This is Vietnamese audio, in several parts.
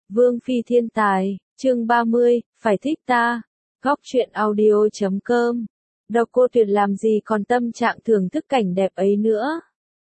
Vương Phi thiên tài, chương 30, phải thích ta. Góc truyện audio.com. Độc Cô Tuyệt làm gì còn tâm trạng thưởng thức cảnh đẹp ấy nữa.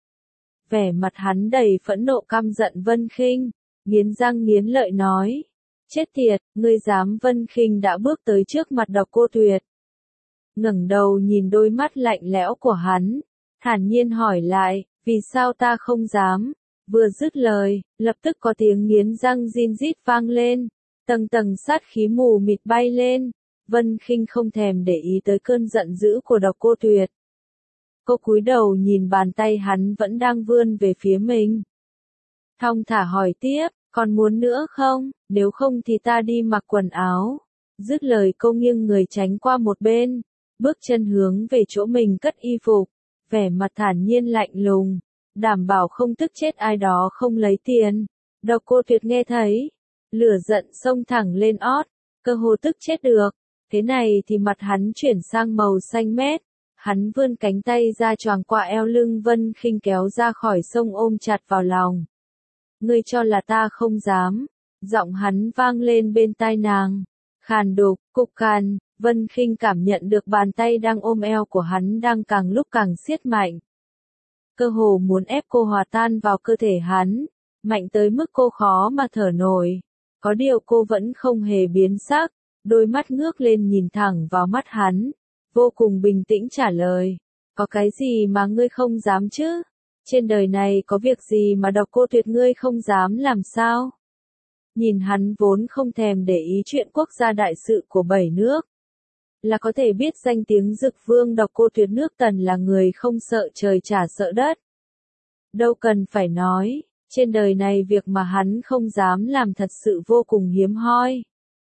Vẻ mặt hắn đầy phẫn nộ căm giận Vân Khinh, nghiến răng nghiến lợi nói. Chết tiệt, ngươi dám. Vân Khinh đã bước tới trước mặt Độc Cô Tuyệt. Ngẩng đầu nhìn đôi mắt lạnh lẽo của hắn, thản nhiên hỏi lại, vì sao ta không dám? Vừa dứt lời, lập tức có tiếng nghiến răng rin rít vang lên, tầng tầng sát khí mù mịt bay lên. Vân Khinh không thèm để ý tới cơn giận dữ của Độc Cô Tuyệt. Cô cúi đầu nhìn bàn tay hắn vẫn đang vươn về phía mình. Thong thả hỏi tiếp, còn muốn nữa không? Nếu không thì ta đi mặc quần áo. Dứt lời cô nghiêng người tránh qua một bên, bước chân hướng về chỗ mình cất y phục, vẻ mặt thản nhiên lạnh lùng, đảm bảo không tức chết ai đó không lấy tiền. Độc Cô Tuyệt nghe thấy, lửa giận xông thẳng lên ót, cơ hồ tức chết được. Thế này thì mặt hắn chuyển sang màu xanh mét, hắn vươn cánh tay ra choàng qua eo lưng Vân Khinh kéo ra khỏi sông ôm chặt vào lòng. Ngươi cho là ta không dám? Giọng hắn vang lên bên tai nàng, khàn đục, cục cằn. Vân Khinh cảm nhận được bàn tay đang ôm eo của hắn đang càng lúc càng siết mạnh. Cơ hồ muốn ép cô hòa tan vào cơ thể hắn, mạnh tới mức cô khó mà thở nổi. Có điều cô vẫn không hề biến sắc, đôi mắt ngước lên nhìn thẳng vào mắt hắn, vô cùng bình tĩnh trả lời. Có cái gì mà ngươi không dám chứ? Trên đời này có việc gì mà Độc Cô Tuyệt ngươi không dám làm sao? Nhìn hắn vốn không thèm để ý chuyện quốc gia đại sự của 7 nước, là có thể biết danh tiếng Dực Vương Độc Cô Tuyệt nước Tần là người không sợ trời chả sợ đất. Đâu cần phải nói, trên đời này việc mà hắn không dám làm thật sự vô cùng hiếm hoi.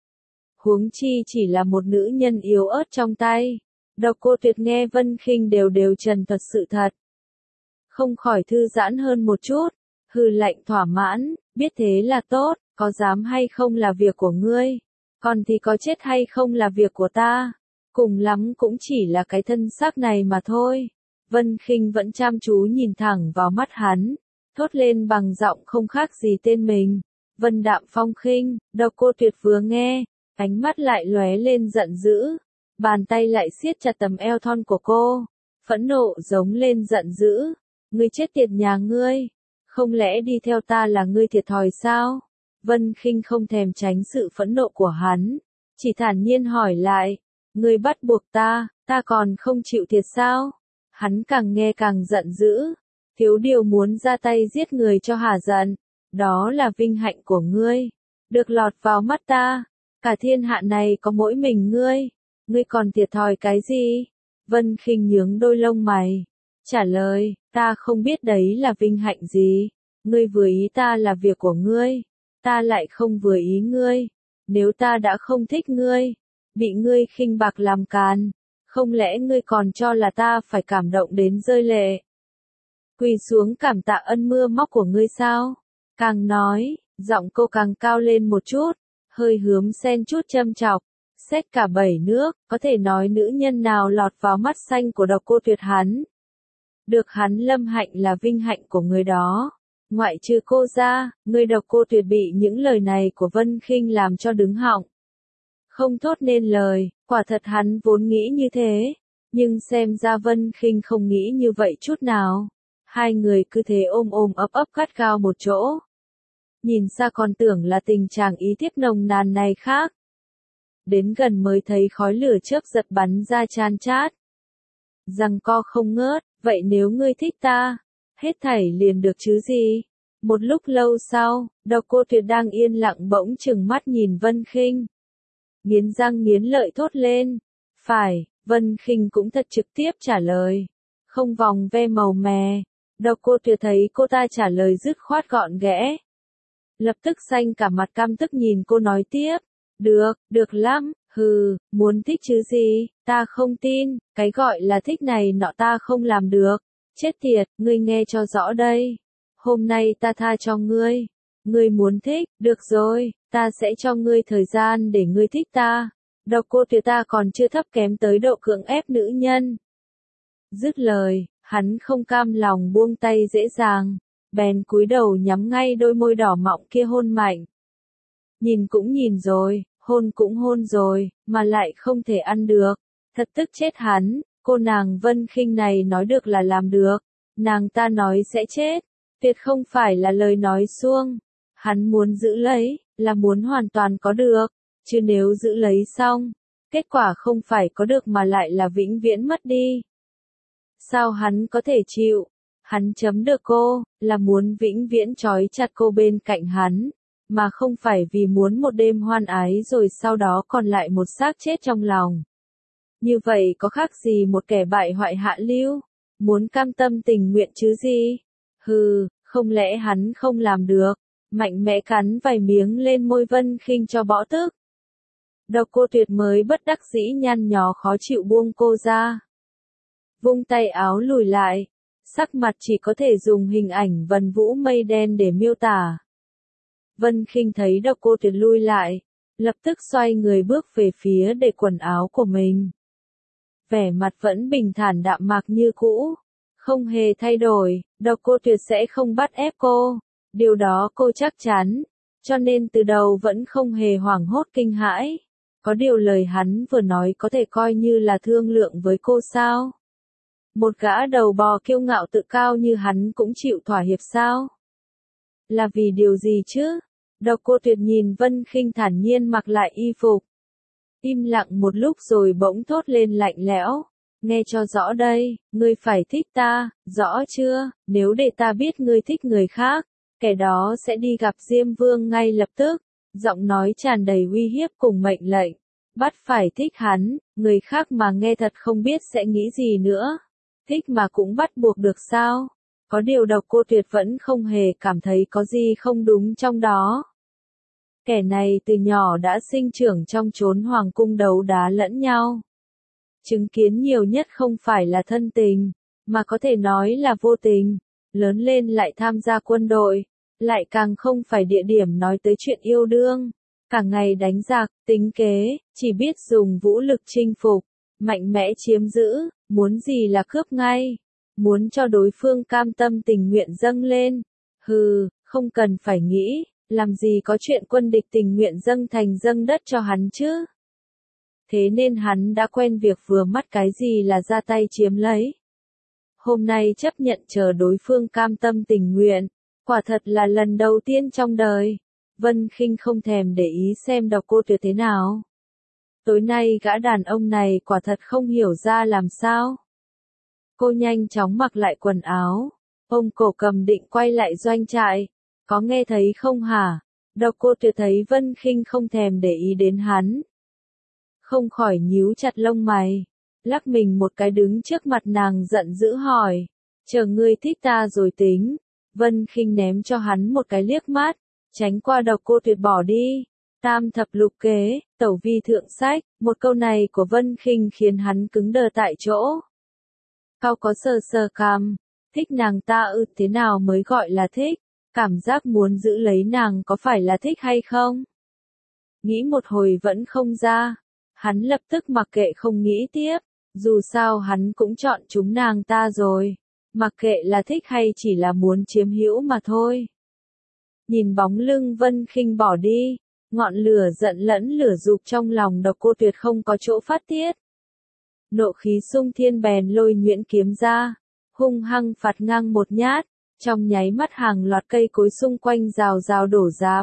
Huống chi chỉ là một nữ nhân yếu ớt trong tay. Độc Cô Tuyệt nghe Vân Khinh đều trần thuật sự thật, không khỏi thư giãn hơn một chút, hừ lạnh thỏa mãn, biết thế là tốt, có dám hay không là việc của ngươi, còn thì có chết hay không là việc của ta, cùng lắm cũng chỉ là cái thân xác này mà thôi. Vân Khinh vẫn chăm chú nhìn thẳng vào mắt hắn, thốt lên bằng giọng không khác gì tên mình, Vân Đạm Phong Khinh. Độc Cô Tuyệt vừa nghe, ánh mắt lại lóe lên giận dữ, bàn tay lại siết chặt tầm eo thon của cô, phẫn nộ giống lên giận dữ. Ngươi chết tiệt nhà ngươi, không lẽ đi theo ta là ngươi thiệt thòi sao? Vân Khinh không thèm tránh sự phẫn nộ của hắn, chỉ thản nhiên hỏi lại, ngươi bắt buộc ta còn không chịu thiệt sao? Hắn càng nghe càng giận dữ, thiếu điều muốn ra tay giết người cho hả giận, đó là vinh hạnh của ngươi, được lọt vào mắt ta, cả thiên hạ này có mỗi mình ngươi còn thiệt thòi cái gì? Vân Khinh nhướng đôi lông mày, trả lời, ta không biết đấy là vinh hạnh gì, ngươi vừa ý ta là việc của ngươi, ta lại không vừa ý ngươi, nếu ta đã không thích ngươi, bị ngươi khinh bạc làm càn, không lẽ ngươi còn cho là ta phải cảm động đến rơi lệ, quỳ xuống cảm tạ ân mưa móc của ngươi sao? Càng nói, giọng cô càng cao lên một chút, hơi hướm xen chút châm chọc. Xét cả 7 nước, có thể nói nữ nhân nào lọt vào mắt xanh của Độc Cô Tuyệt hắn, được hắn lâm hạnh là vinh hạnh của người đó. Ngoại trừ cô ra, người Độc Cô Tuyệt bị những lời này của Vân Khinh làm cho đứng họng, không thốt nên lời. Quả thật hắn vốn nghĩ như thế, nhưng xem ra Vân Khinh không nghĩ như vậy chút nào. Hai người cứ thế ôm ấp gắt gao một chỗ. Nhìn xa còn tưởng là tình trạng ý thiếp nồng nàn này khác. Đến gần mới thấy khói lửa chớp giật bắn ra chan chát. Giằng co không ngớt, vậy nếu ngươi thích ta, hết thảy liền được chứ gì? Một lúc lâu sau, Độc Cô Tuyệt đang yên lặng bỗng chừng mắt nhìn Vân Khinh, nghiến răng nghiến lợi thốt lên, phải. Vân Khinh cũng thật trực tiếp trả lời, không vòng ve màu mè. Độc Cô Tuyệt thấy cô ta trả lời dứt khoát gọn ghẽ, lập tức xanh cả mặt căm tức nhìn cô nói tiếp, được lắm, muốn thích chứ gì, ta không tin, cái gọi là thích này nọ ta không làm được, chết tiệt, ngươi nghe cho rõ đây, hôm nay ta tha cho ngươi muốn thích, được rồi, ta sẽ cho ngươi thời gian để ngươi thích ta. Độc Cô Tuyệt ta còn chưa thấp kém tới độ cưỡng ép nữ nhân. Dứt lời, hắn không cam lòng buông tay dễ dàng, bèn cúi đầu nhắm ngay đôi môi đỏ mọng kia hôn mạnh. Nhìn cũng nhìn rồi, hôn cũng hôn rồi, mà lại không thể ăn được. Thật tức chết hắn, cô nàng Vân Khinh này nói được là làm được. Nàng ta nói sẽ chết, tuyệt không phải là lời nói suông. Hắn muốn giữ lấy, là muốn hoàn toàn có được, chứ nếu giữ lấy xong, kết quả không phải có được mà lại là vĩnh viễn mất đi. Sao hắn có thể chịu? Hắn chấm được cô, là muốn vĩnh viễn trói chặt cô bên cạnh hắn, mà không phải vì muốn một đêm hoan ái rồi sau đó còn lại một xác chết trong lòng. Như vậy có khác gì một kẻ bại hoại hạ lưu, muốn cam tâm tình nguyện chứ gì? Hừ, không lẽ hắn không làm được? Mạnh mẽ cắn vài miếng lên môi Vân Khinh cho bỏ tức. Độc Cô Tuyệt mới bất đắc dĩ nhăn nhó khó chịu buông cô ra. Vung tay áo lùi lại, sắc mặt chỉ có thể dùng hình ảnh vần vũ mây đen để miêu tả. Vân Khinh thấy Độc Cô Tuyệt lui lại, lập tức xoay người bước về phía để quần áo của mình. Vẻ mặt vẫn bình thản đạm mạc như cũ, không hề thay đổi, Độc Cô Tuyệt sẽ không bắt ép cô, điều đó cô chắc chắn, cho nên từ đầu vẫn không hề hoảng hốt kinh hãi. Có điều lời hắn vừa nói có thể coi như là thương lượng với cô sao? Một gã đầu bò kiêu ngạo tự cao như hắn cũng chịu thỏa hiệp sao? Là vì điều gì chứ? Độc Cô Tuyệt nhìn Vân Khinh thản nhiên mặc lại y phục. Im lặng một lúc rồi bỗng thốt lên lạnh lẽo. Nghe cho rõ đây, ngươi phải thích ta, rõ chưa? Nếu để ta biết ngươi thích người khác, kẻ đó sẽ đi gặp Diêm Vương ngay lập tức. Giọng nói tràn đầy uy hiếp cùng mệnh lệnh. Bắt phải thích hắn, người khác mà nghe thật không biết sẽ nghĩ gì nữa. Thích mà cũng bắt buộc được sao? Có điều Độc Cô Tuyệt vẫn không hề cảm thấy có gì không đúng trong đó. Kẻ này từ nhỏ đã sinh trưởng trong chốn hoàng cung đấu đá lẫn nhau. Chứng kiến nhiều nhất không phải là thân tình, mà có thể nói là vô tình. Lớn lên lại tham gia quân đội, lại càng không phải địa điểm nói tới chuyện yêu đương. Cả ngày đánh giặc, tính kế, chỉ biết dùng vũ lực chinh phục, mạnh mẽ chiếm giữ, muốn gì là cướp ngay. Muốn cho đối phương cam tâm tình nguyện dâng lên. Hừ, không cần phải nghĩ, làm gì có chuyện quân địch tình nguyện dâng thành dâng đất cho hắn chứ. Thế nên hắn đã quen việc vừa mắt cái gì là ra tay chiếm lấy. Hôm nay chấp nhận chờ đối phương cam tâm tình nguyện, quả thật là lần đầu tiên trong đời. Vân Khinh không thèm để ý xem Độc Cô Tuyệt thế nào. Tối nay gã đàn ông này quả thật không hiểu ra làm sao. Cô nhanh chóng mặc lại quần áo. Ông Cổ Cầm định quay lại doanh trại. Có nghe thấy không hả? Độc Cô Tuyệt thấy Vân Khinh không thèm để ý đến hắn. Không khỏi nhíu chặt lông mày. Lắc mình một cái đứng trước mặt nàng giận dữ hỏi. Chờ ngươi thích ta rồi tính. Vân Khinh ném cho hắn một cái liếc mắt. Tránh qua Độc Cô Tuyệt bỏ đi. Tam thập lục kế, tẩu vi thượng sách. Một câu này của Vân Khinh khiến hắn cứng đờ tại chỗ. Cao có sờ sờ cằm. Thích nàng ta thế nào mới gọi là thích? Cảm giác muốn giữ lấy nàng có phải là thích hay không? Nghĩ một hồi vẫn không ra. Hắn lập tức mặc kệ không nghĩ tiếp. Dù sao hắn cũng chọn chúng nàng ta rồi. Mặc kệ là thích hay chỉ là muốn chiếm hữu mà thôi. Nhìn bóng lưng Vân Khinh bỏ đi. Ngọn lửa giận lẫn lửa dục trong lòng Độc Cô Tuyệt không có chỗ phát tiết. Nộ khí xung thiên bèn lôi nhuyễn kiếm ra. Hung hăng phạt ngang một nhát. Trong nháy mắt hàng loạt cây cối xung quanh rào rào đổ rạp.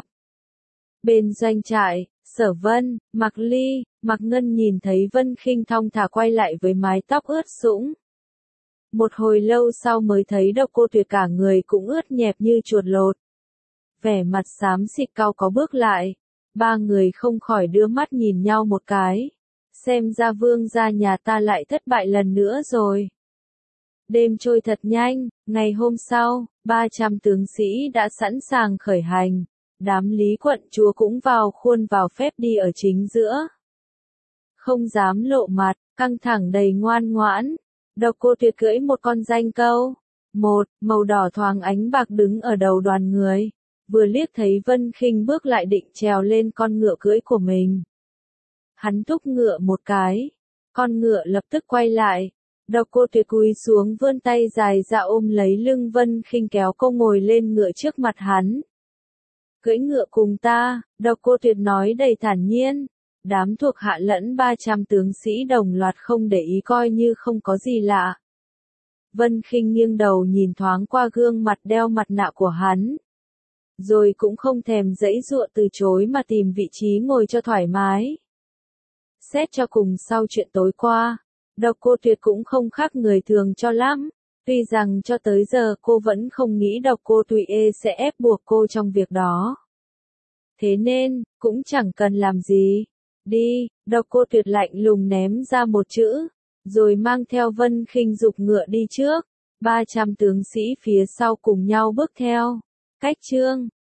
Bên doanh trại, Sở Vân, Mạc Ly, Mạc Ngân nhìn thấy Vân Khinh thong thả quay lại với mái tóc ướt sũng. Một hồi lâu sau mới thấy Độc Cô Tuyệt cả người cũng ướt nhẹp như chuột lột. Vẻ mặt xám xịt cao có bước lại. Ba người không khỏi đưa mắt nhìn nhau một cái. Xem ra vương gia nhà ta lại thất bại lần nữa rồi. Đêm trôi thật nhanh, ngày hôm sau, 300 tướng sĩ đã sẵn sàng khởi hành. Đám Lý quận chúa cũng vào khuôn vào phép đi ở chính giữa. Không dám lộ mặt, căng thẳng đầy ngoan ngoãn. Độc Cô Tuyệt cưỡi một con danh câu. Một, màu đỏ thoáng ánh bạc đứng ở đầu đoàn người. Vừa liếc thấy Vân Khinh bước lại định trèo lên con ngựa cưỡi của mình. Hắn thúc ngựa một cái. Con ngựa lập tức quay lại. Độc Cô Tuyệt cúi xuống vươn tay dài ra ôm lấy lưng Vân Khinh kéo cô ngồi lên ngựa trước mặt hắn. Cưỡi ngựa cùng ta, Độc Cô Tuyệt nói đầy thản nhiên. Đám thuộc hạ lẫn 300 tướng sĩ đồng loạt không để ý coi như không có gì lạ. Vân Khinh nghiêng đầu nhìn thoáng qua gương mặt đeo mặt nạ của hắn. Rồi cũng không thèm giãy giụa từ chối mà tìm vị trí ngồi cho thoải mái. Xét cho cùng sau chuyện tối qua, Độc Cô Tuyệt cũng không khác người thường cho lắm. Tuy rằng cho tới giờ cô vẫn không nghĩ Độc Cô Thụy sẽ ép buộc cô trong việc đó. Thế nên, cũng chẳng cần làm gì. Đi, Độc Cô Tuyệt lạnh lùng ném ra một chữ, rồi mang theo Vân Khinh giục ngựa đi trước. 300 tướng sĩ phía sau cùng nhau bước theo. Cách chương